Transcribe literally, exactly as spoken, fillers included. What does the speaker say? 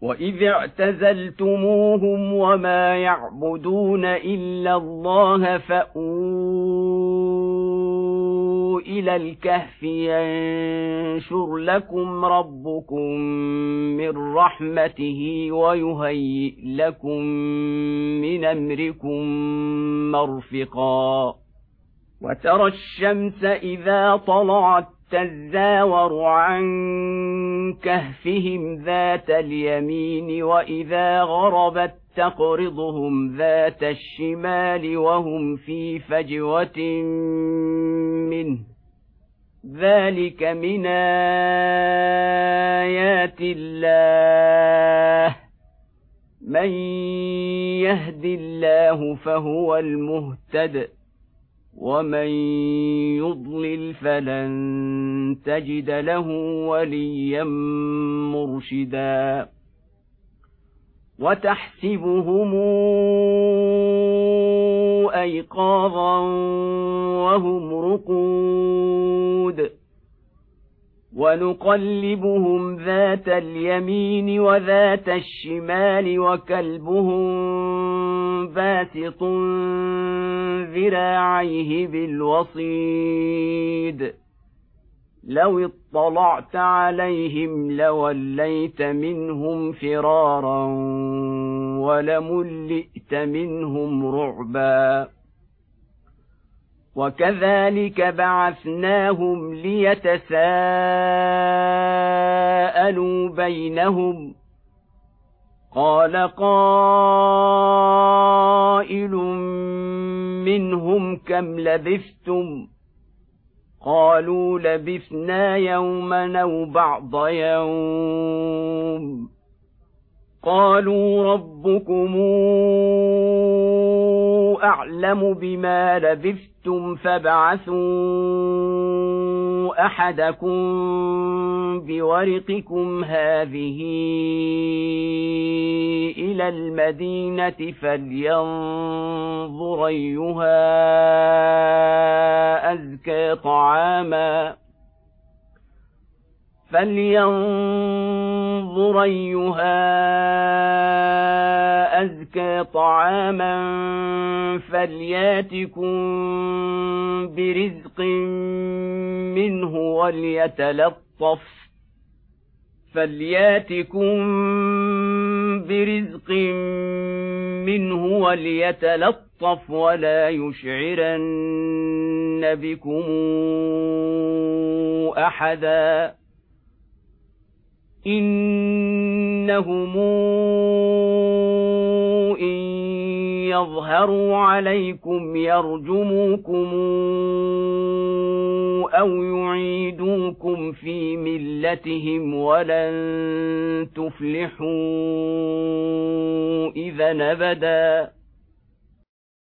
وإذ اعتزلتموهم وما يعبدون إلا الله فأووا إلى الكهف ينشر لكم ربكم من رحمته ويهيئ لكم من أمركم مرفقا وترى الشمس إذا طلعت تزاور عن كهفهم ذات اليمين وإذا غربت تقرضهم ذات الشمال وهم في فجوة منه ذلك من آيات الله من يهد الله فهو المهتد ومن يضلل فلن تجد له وليا مرشدا وتحسبهم أيقاظا وهم رقود ونقلبهم ذات اليمين وذات الشمال وكلبهم باسط ذراعيه بالوصيد لو اطلعت عليهم لوليت منهم فرارا ولملئت منهم رعبا وكذلك بعثناهم ليتساءلوا بينهم قال قائل منهم كم لبثتم قالوا لبثنا يوما أو بعض يوم قالوا ربكم أعلم بما لبثتم فابعثوا أحدكم بورقكم هذه إلى المدينة فلينظر أيها أزكى طعاما فلينظر أيها أزكى طعاما فلياتكم برزق منه وليتلطف فلياتكم برزق منه وليتلطف ولا يشعرن بكم أحدا إنهم إن يظهروا عليكم يرجموكم أو يعيدوكم في ملتهم ولن تفلحوا إذا أبدا